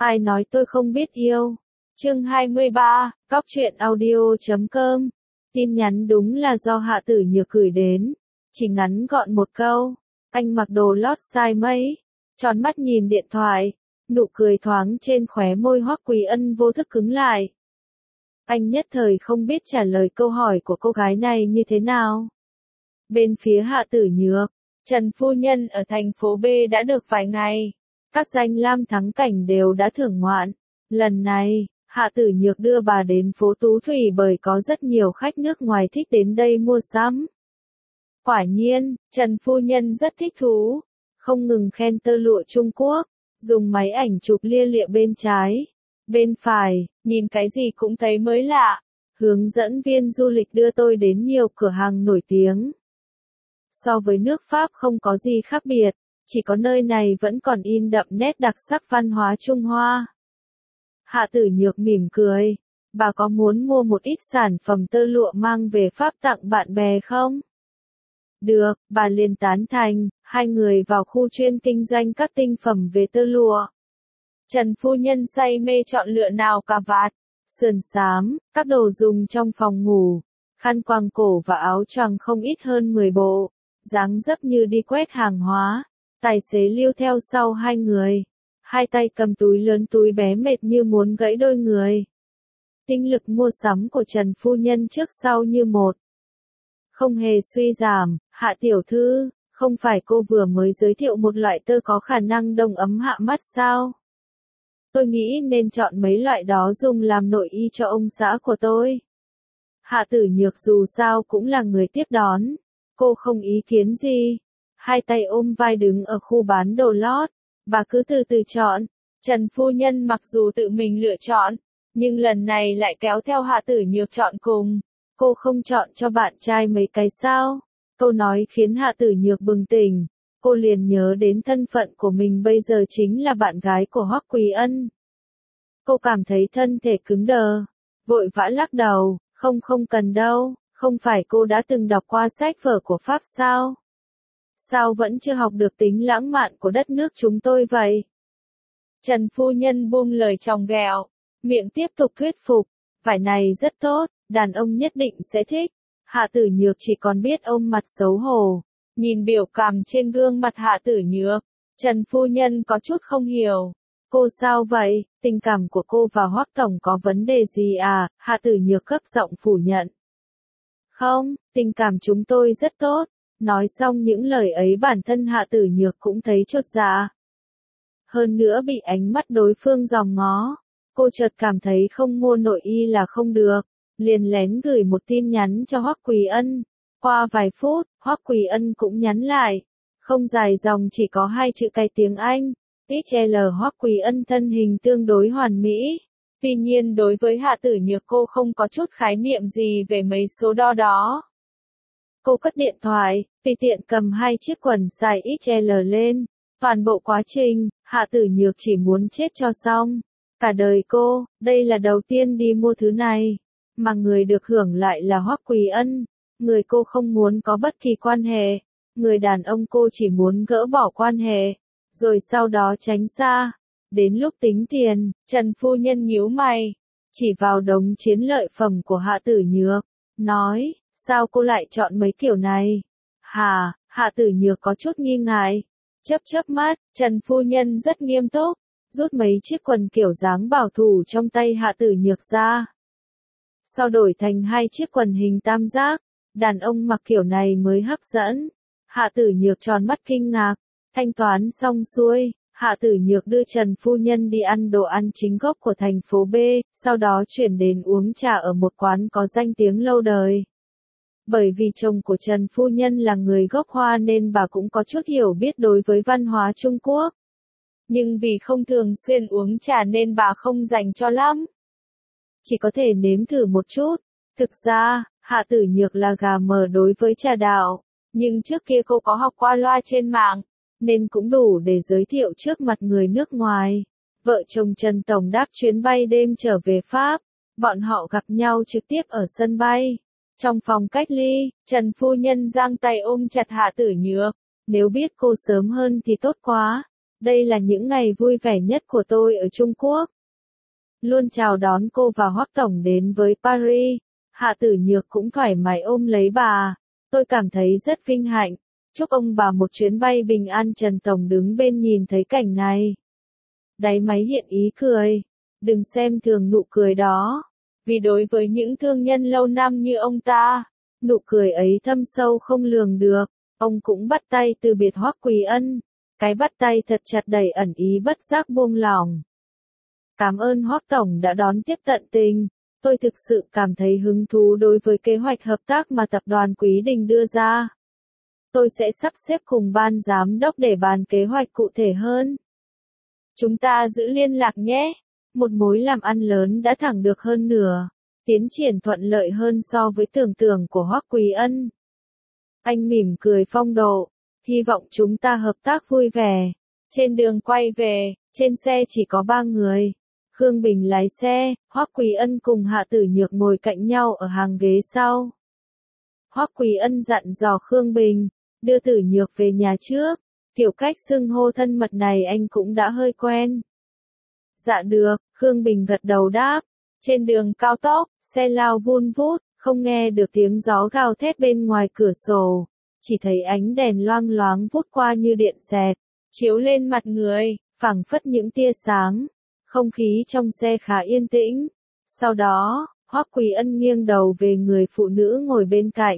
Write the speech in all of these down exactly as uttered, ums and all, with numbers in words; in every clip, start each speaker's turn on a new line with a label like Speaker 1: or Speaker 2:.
Speaker 1: Ai nói tôi không biết yêu? Chương hai mươi ba, Cóc truyện audio chấm com. Tin nhắn đúng là do Hạ Tử Nhược gửi đến. Chỉ ngắn gọn một câu. Anh mặc đồ lót size mấy. Tròn mắt nhìn điện thoại. Nụ cười thoáng trên khóe môi Hoắc Quý Ân vô thức cứng lại. Anh nhất thời không biết trả lời câu hỏi của cô gái này như thế nào. Bên phía Hạ Tử Nhược, Trần phu nhân ở thành phố B đã được vài ngày. Các danh lam thắng cảnh đều đã thưởng ngoạn. Lần này, Hạ Tử Nhược đưa bà đến phố Tú Thủy bởi có rất nhiều khách nước ngoài thích đến đây mua sắm. Quả nhiên, Trần phu nhân rất thích thú, không ngừng khen tơ lụa Trung Quốc, dùng máy ảnh chụp lia lịa bên trái, bên phải, nhìn cái gì cũng thấy mới lạ. Hướng dẫn viên du lịch đưa tôi đến nhiều cửa hàng nổi tiếng. So với nước Pháp không có gì khác biệt, chỉ có nơi này vẫn còn in đậm nét đặc sắc văn hóa Trung Hoa. Hạ Tử Nhược mỉm cười, bà có muốn mua một ít sản phẩm tơ lụa mang về Pháp tặng bạn bè không? Được, bà liền tán thành, hai người vào khu chuyên kinh doanh các tinh phẩm về tơ lụa. Trần phu nhân say mê chọn lựa nào cà vạt, sườn xám, các đồ dùng trong phòng ngủ, khăn quàng cổ và áo choàng không ít hơn mười bộ, dáng dấp như đi quét hàng hóa. Tài xế lưu theo sau hai người, hai tay cầm túi lớn túi bé mệt như muốn gãy đôi người. Tinh lực mua sắm của Trần phu nhân trước sau như một. Không hề suy giảm. Hạ tiểu thư, không phải cô vừa mới giới thiệu một loại tơ có khả năng đông ấm hạ mắt sao? Tôi nghĩ nên chọn mấy loại đó dùng làm nội y cho ông xã của tôi. Hạ Tử Nhược dù sao cũng là người tiếp đón, cô không ý kiến gì. Hai tay ôm vai đứng ở khu bán đồ lót, bà cứ từ từ chọn. Trần phu nhân mặc dù tự mình lựa chọn, nhưng lần này lại kéo theo Hạ Tử Nhược chọn cùng. Cô không chọn cho bạn trai mấy cái sao? Câu nói khiến Hạ Tử Nhược bừng tỉnh, cô liền nhớ đến thân phận của mình bây giờ chính là bạn gái của Hoắc Quý Ân. Cô cảm thấy thân thể cứng đờ, vội vã lắc đầu, không không cần đâu, không phải cô đã từng đọc qua sách vở của Pháp sao? Sao vẫn chưa học được tính lãng mạn của đất nước chúng tôi vậy? Trần phu nhân buông lời chòng ghẹo, miệng tiếp tục thuyết phục, vải này rất tốt, đàn ông nhất định sẽ thích. Hạ Tử Nhược chỉ còn biết ôm mặt xấu hổ, nhìn biểu cảm trên gương mặt Hạ Tử Nhược, Trần phu nhân có chút không hiểu. Cô sao vậy, tình cảm của cô và Hoắc tổng có vấn đề gì à? Hạ Tử Nhược cấp giọng phủ nhận. Không, tình cảm chúng tôi rất tốt. Nói xong những lời ấy bản thân Hạ Tử Nhược cũng thấy chột dạ. Hơn nữa bị ánh mắt đối phương dòm ngó, cô chợt cảm thấy không mua nội y là không được, liền lén gửi một tin nhắn cho Hoắc Quý Ân. Qua vài phút, Hoắc Quý Ân cũng nhắn lại, không dài dòng chỉ có hai chữ cái tiếng Anh. ích lờ Hoắc Quý Ân thân hình tương đối hoàn mỹ. Tuy nhiên đối với Hạ Tử Nhược cô không có chút khái niệm gì về mấy số đo đó. Cô cất điện thoại, tùy tiện cầm hai chiếc quần size ích lờ lên. Toàn bộ quá trình, Hạ Tử Nhược chỉ muốn chết cho xong. Cả đời cô, đây là đầu tiên đi mua thứ này. Mà người được hưởng lại là Hoắc Quý Ân. Người cô không muốn có bất kỳ quan hệ. Người đàn ông cô chỉ muốn gỡ bỏ quan hệ. Rồi sau đó tránh xa. Đến lúc tính tiền, Trần phu nhân nhíu mày. Chỉ vào đống chiến lợi phẩm của Hạ Tử Nhược. Nói, sao cô lại chọn mấy kiểu này? Hà, Hạ Tử Nhược có chút nghi ngại. Chớp chớp mắt, Trần phu nhân rất nghiêm túc. Rút mấy chiếc quần kiểu dáng bảo thủ trong tay Hạ Tử Nhược ra. Sau đổi thành hai chiếc quần hình tam giác. Đàn ông mặc kiểu này mới hấp dẫn. Hạ Tử Nhược tròn mắt kinh ngạc. Thanh toán xong xuôi, Hạ Tử Nhược đưa Trần phu nhân đi ăn đồ ăn chính gốc của thành phố B, sau đó chuyển đến uống trà ở một quán có danh tiếng lâu đời. Bởi vì chồng của Trần phu nhân là người gốc Hoa nên bà cũng có chút hiểu biết đối với văn hóa Trung Quốc. Nhưng vì không thường xuyên uống trà nên bà không dành cho lắm. Chỉ có thể nếm thử một chút. Thực ra, Hạ Tử Nhược là gà mờ đối với trà đạo, nhưng trước kia cô có học qua loa trên mạng, nên cũng đủ để giới thiệu trước mặt người nước ngoài. Vợ chồng Trần Tổng đáp chuyến bay đêm trở về Pháp, bọn họ gặp nhau trực tiếp ở sân bay. Trong phòng cách ly, Trần phu nhân giang tay ôm chặt Hạ Tử Nhược, nếu biết cô sớm hơn thì tốt quá. Đây là những ngày vui vẻ nhất của tôi ở Trung Quốc. Luôn chào đón cô và Hoắc Tổng đến với Paris. Hạ Tử Nhược cũng thoải mái ôm lấy bà. Tôi cảm thấy rất vinh hạnh. Chúc ông bà một chuyến bay bình an. Trần Tổng đứng bên nhìn thấy cảnh này. Đáy máy hiện ý cười. Đừng xem thường nụ cười đó. Vì đối với những thương nhân lâu năm như ông ta, nụ cười ấy thâm sâu không lường được. Ông cũng bắt tay từ biệt Hoắc Quý Ân. Cái bắt tay thật chặt đầy ẩn ý bất giác buông lỏng. Cảm ơn Hoắc Tổng đã đón tiếp tận tình. Tôi thực sự cảm thấy hứng thú đối với kế hoạch hợp tác mà tập đoàn Quý Đình đưa ra. Tôi sẽ sắp xếp cùng ban giám đốc để bàn kế hoạch cụ thể hơn. Chúng ta giữ liên lạc nhé. Một mối làm ăn lớn đã thẳng được hơn nửa. Tiến triển thuận lợi hơn so với tưởng tượng của Hoắc Quý Ân. Anh mỉm cười phong độ. Hy vọng chúng ta hợp tác vui vẻ. Trên đường quay về, trên xe chỉ có ba người. Khương Bình lái xe, Hoắc Quý Ân cùng Hạ Tử Nhược ngồi cạnh nhau ở hàng ghế sau. Hoắc Quý Ân dặn dò Khương Bình, đưa Tử Nhược về nhà trước. Kiểu cách xưng hô thân mật này anh cũng đã hơi quen. Dạ được, Khương Bình gật đầu đáp. Trên đường cao tốc, xe lao vun vút, không nghe được tiếng gió gào thét bên ngoài cửa sổ. Chỉ thấy ánh đèn loang loáng vút qua như điện xẹt, chiếu lên mặt người, phảng phất những tia sáng. Không khí trong xe khá yên tĩnh. Sau đó, Hoắc Quý Ân nghiêng đầu về người phụ nữ ngồi bên cạnh.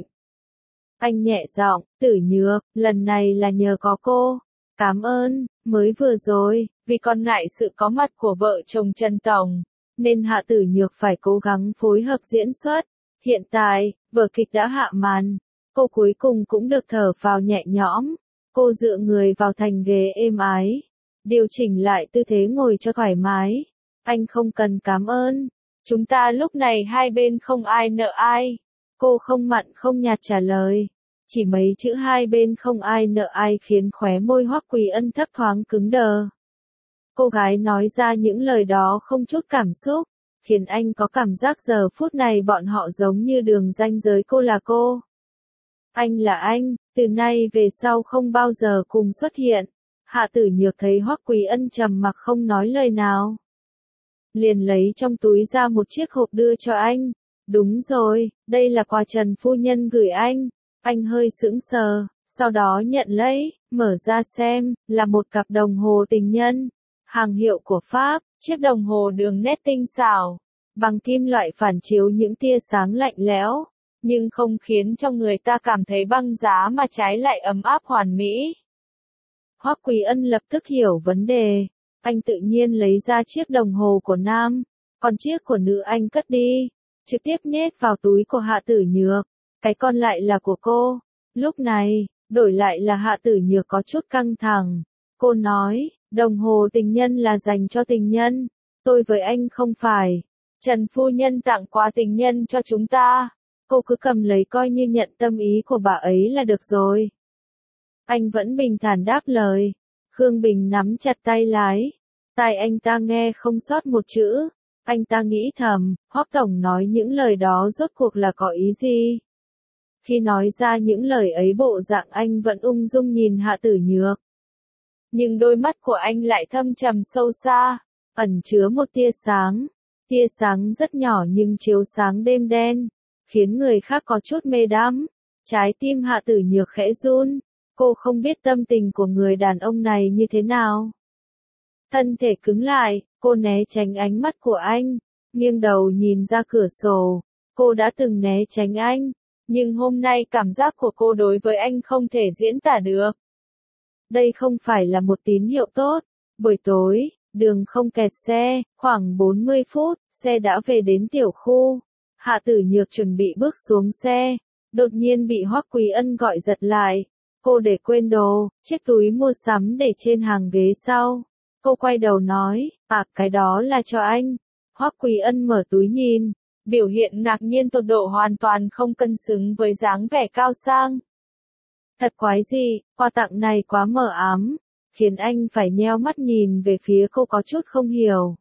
Speaker 1: Anh nhẹ giọng, Tử Nhược, lần này là nhờ có cô. Cảm ơn, mới vừa rồi, vì còn ngại sự có mặt của vợ chồng Trần Tổng, nên Hạ Tử Nhược phải cố gắng phối hợp diễn xuất. Hiện tại, vở kịch đã hạ màn. Cô cuối cùng cũng được thở phào nhẹ nhõm. Cô dựa người vào thành ghế êm ái. Điều chỉnh lại tư thế ngồi cho thoải mái. Anh không cần cảm ơn. Chúng ta lúc này hai bên không ai nợ ai. Cô không mặn không nhạt trả lời. Chỉ mấy chữ hai bên không ai nợ ai khiến khóe môi Hoắc Quý Ân thấp thoáng cứng đờ. Cô gái nói ra những lời đó không chút cảm xúc, khiến anh có cảm giác giờ phút này bọn họ giống như đường ranh giới cô là cô. Anh là anh, từ nay về sau không bao giờ cùng xuất hiện. Hạ Tử Nhược thấy Hoắc Quý Ân trầm mặc không nói lời nào. Liền lấy trong túi ra một chiếc hộp đưa cho anh. Đúng rồi, đây là quà Trần Phu Nhân gửi anh. Anh hơi sững sờ, sau đó nhận lấy, mở ra xem, là một cặp đồng hồ tình nhân. Hàng hiệu của Pháp, chiếc đồng hồ đường nét tinh xảo, bằng kim loại phản chiếu những tia sáng lạnh lẽo, nhưng không khiến cho người ta cảm thấy băng giá mà trái lại ấm áp hoàn mỹ. Hoắc Quý Ân lập tức hiểu vấn đề, anh tự nhiên lấy ra chiếc đồng hồ của nam, còn chiếc của nữ anh cất đi, trực tiếp nhét vào túi của Hạ Tử Nhược, cái còn lại là của cô. Lúc này, đổi lại là Hạ Tử Nhược có chút căng thẳng. Cô nói, đồng hồ tình nhân là dành cho tình nhân, tôi với anh không phải. Trần Phu Nhân tặng quà tình nhân cho chúng ta. Cô cứ cầm lấy coi như nhận tâm ý của bà ấy là được rồi. Anh vẫn bình thản đáp lời. Khương Bình nắm chặt tay lái. Tai anh ta nghe không sót một chữ. Anh ta nghĩ thầm, Hoắc Tổng nói những lời đó rốt cuộc là có ý gì? Khi nói ra những lời ấy bộ dạng anh vẫn ung dung nhìn Hạ Tử Nhược. Nhưng đôi mắt của anh lại thâm trầm sâu xa, ẩn chứa một tia sáng. Tia sáng rất nhỏ nhưng chiếu sáng đêm đen, khiến người khác có chút mê đắm. Trái tim Hạ Tử Nhược khẽ run, cô không biết tâm tình của người đàn ông này như thế nào. Thân thể cứng lại, cô né tránh ánh mắt của anh, nghiêng đầu nhìn ra cửa sổ. Cô đã từng né tránh anh, nhưng hôm nay cảm giác của cô đối với anh không thể diễn tả được. Đây không phải là một tín hiệu tốt. Buổi tối, đường không kẹt xe, khoảng bốn mươi phút, xe đã về đến tiểu khu. Hạ Tử Nhược chuẩn bị bước xuống xe, đột nhiên bị Hoắc Quý Ân gọi giật lại. Cô để quên đồ, chiếc túi mua sắm để trên hàng ghế sau. Cô quay đầu nói, à, cái đó là cho anh. Hoắc Quý Ân mở túi nhìn, biểu hiện ngạc nhiên tột độ hoàn toàn không cân xứng với dáng vẻ cao sang. Thật quái gì, quà tặng này quá mờ ám, khiến anh phải nheo mắt nhìn về phía cô có chút không hiểu.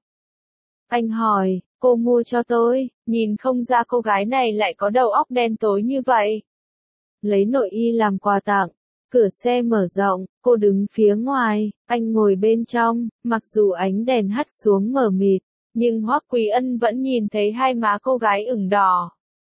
Speaker 1: Anh hỏi, cô mua cho tôi, nhìn không ra cô gái này lại có đầu óc đen tối như vậy. Lấy nội y làm quà tặng, Cửa xe mở rộng, cô đứng phía ngoài, anh ngồi bên trong, mặc dù ánh đèn hắt xuống mờ mịt, nhưng Hoắc Quý Ân vẫn nhìn thấy hai má cô gái ửng đỏ.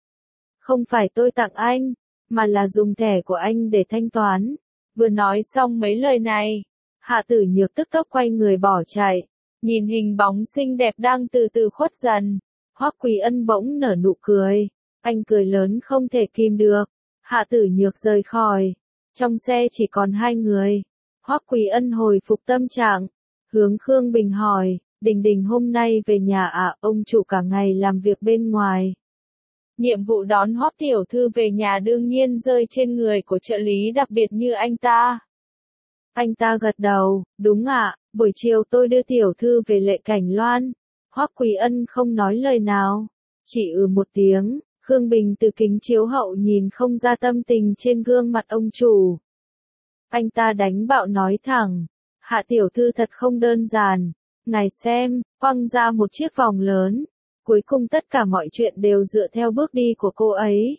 Speaker 1: Không phải tôi tặng anh, mà là dùng thẻ của anh để thanh toán. Vừa nói xong mấy lời này, Hạ Tử Nhược tức tốc quay người bỏ chạy, nhìn hình bóng xinh đẹp đang từ từ khuất dần. Hoắc Quý Ân bỗng nở nụ cười, anh cười lớn không thể kìm được. Hạ Tử Nhược rời khỏi, trong xe chỉ còn hai người. Hoắc Quý Ân hồi phục tâm trạng, hướng Khương Bình hỏi, Đình Đình hôm nay về nhà à, ông chủ cả ngày làm việc bên ngoài. Nhiệm vụ đón Hoắc tiểu thư về nhà đương nhiên rơi trên người của trợ lý đặc biệt như anh ta. Anh ta gật đầu, đúng ạ, buổi chiều tôi đưa tiểu thư về Lệ Cảnh Loan. Hoắc Quý Ân không nói lời nào, chỉ ừ một tiếng. Khương Bình từ kính chiếu hậu nhìn không ra tâm tình trên gương mặt ông chủ. Anh ta đánh bạo nói thẳng, Hạ tiểu thư thật không đơn giản, ngài xem, quăng ra một chiếc vòng lớn, cuối cùng tất cả mọi chuyện đều dựa theo bước đi của cô ấy.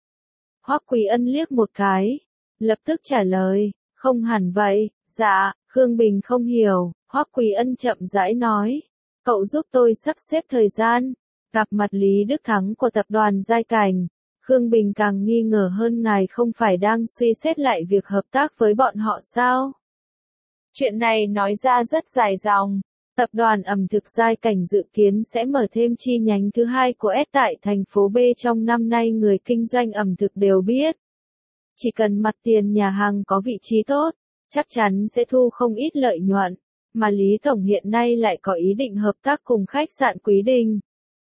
Speaker 1: Hoắc Quý Ân liếc một cái, lập tức trả lời, không hẳn vậy, dạ. Khương Bình không hiểu, Hoắc Quý Ân chậm rãi nói, cậu giúp tôi sắp xếp thời gian. Gặp mặt Lý Đức Thắng của tập đoàn Giai Cảnh, Khương Bình càng nghi ngờ hơn, ngài không phải đang suy xét lại việc hợp tác với bọn họ sao? Chuyện này nói ra rất dài dòng. Tập đoàn ẩm thực Giai Cảnh dự kiến sẽ mở thêm chi nhánh thứ hai của S tại thành phố B trong năm nay, người kinh doanh ẩm thực đều biết. Chỉ cần mặt tiền nhà hàng có vị trí tốt, chắc chắn sẽ thu không ít lợi nhuận, mà Lý Tổng hiện nay lại có ý định hợp tác cùng khách sạn Quý Đình.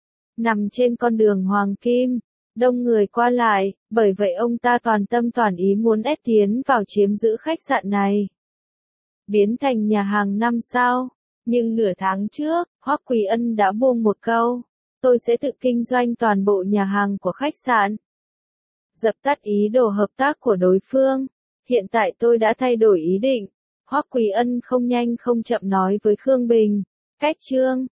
Speaker 1: Nằm trên con đường Hoàng Kim, đông người qua lại, bởi vậy ông ta toàn tâm toàn ý muốn ép tiến vào chiếm giữ khách sạn này. Biến thành nhà hàng năm sao? Nhưng nửa tháng trước, Hoắc Quý Ân đã buông một câu, tôi sẽ tự kinh doanh toàn bộ nhà hàng của khách sạn. Dập tắt ý đồ hợp tác của đối phương, hiện tại tôi đã thay đổi ý định. Hoắc Quý Ân không nhanh không chậm nói với Khương Bình, cách chương.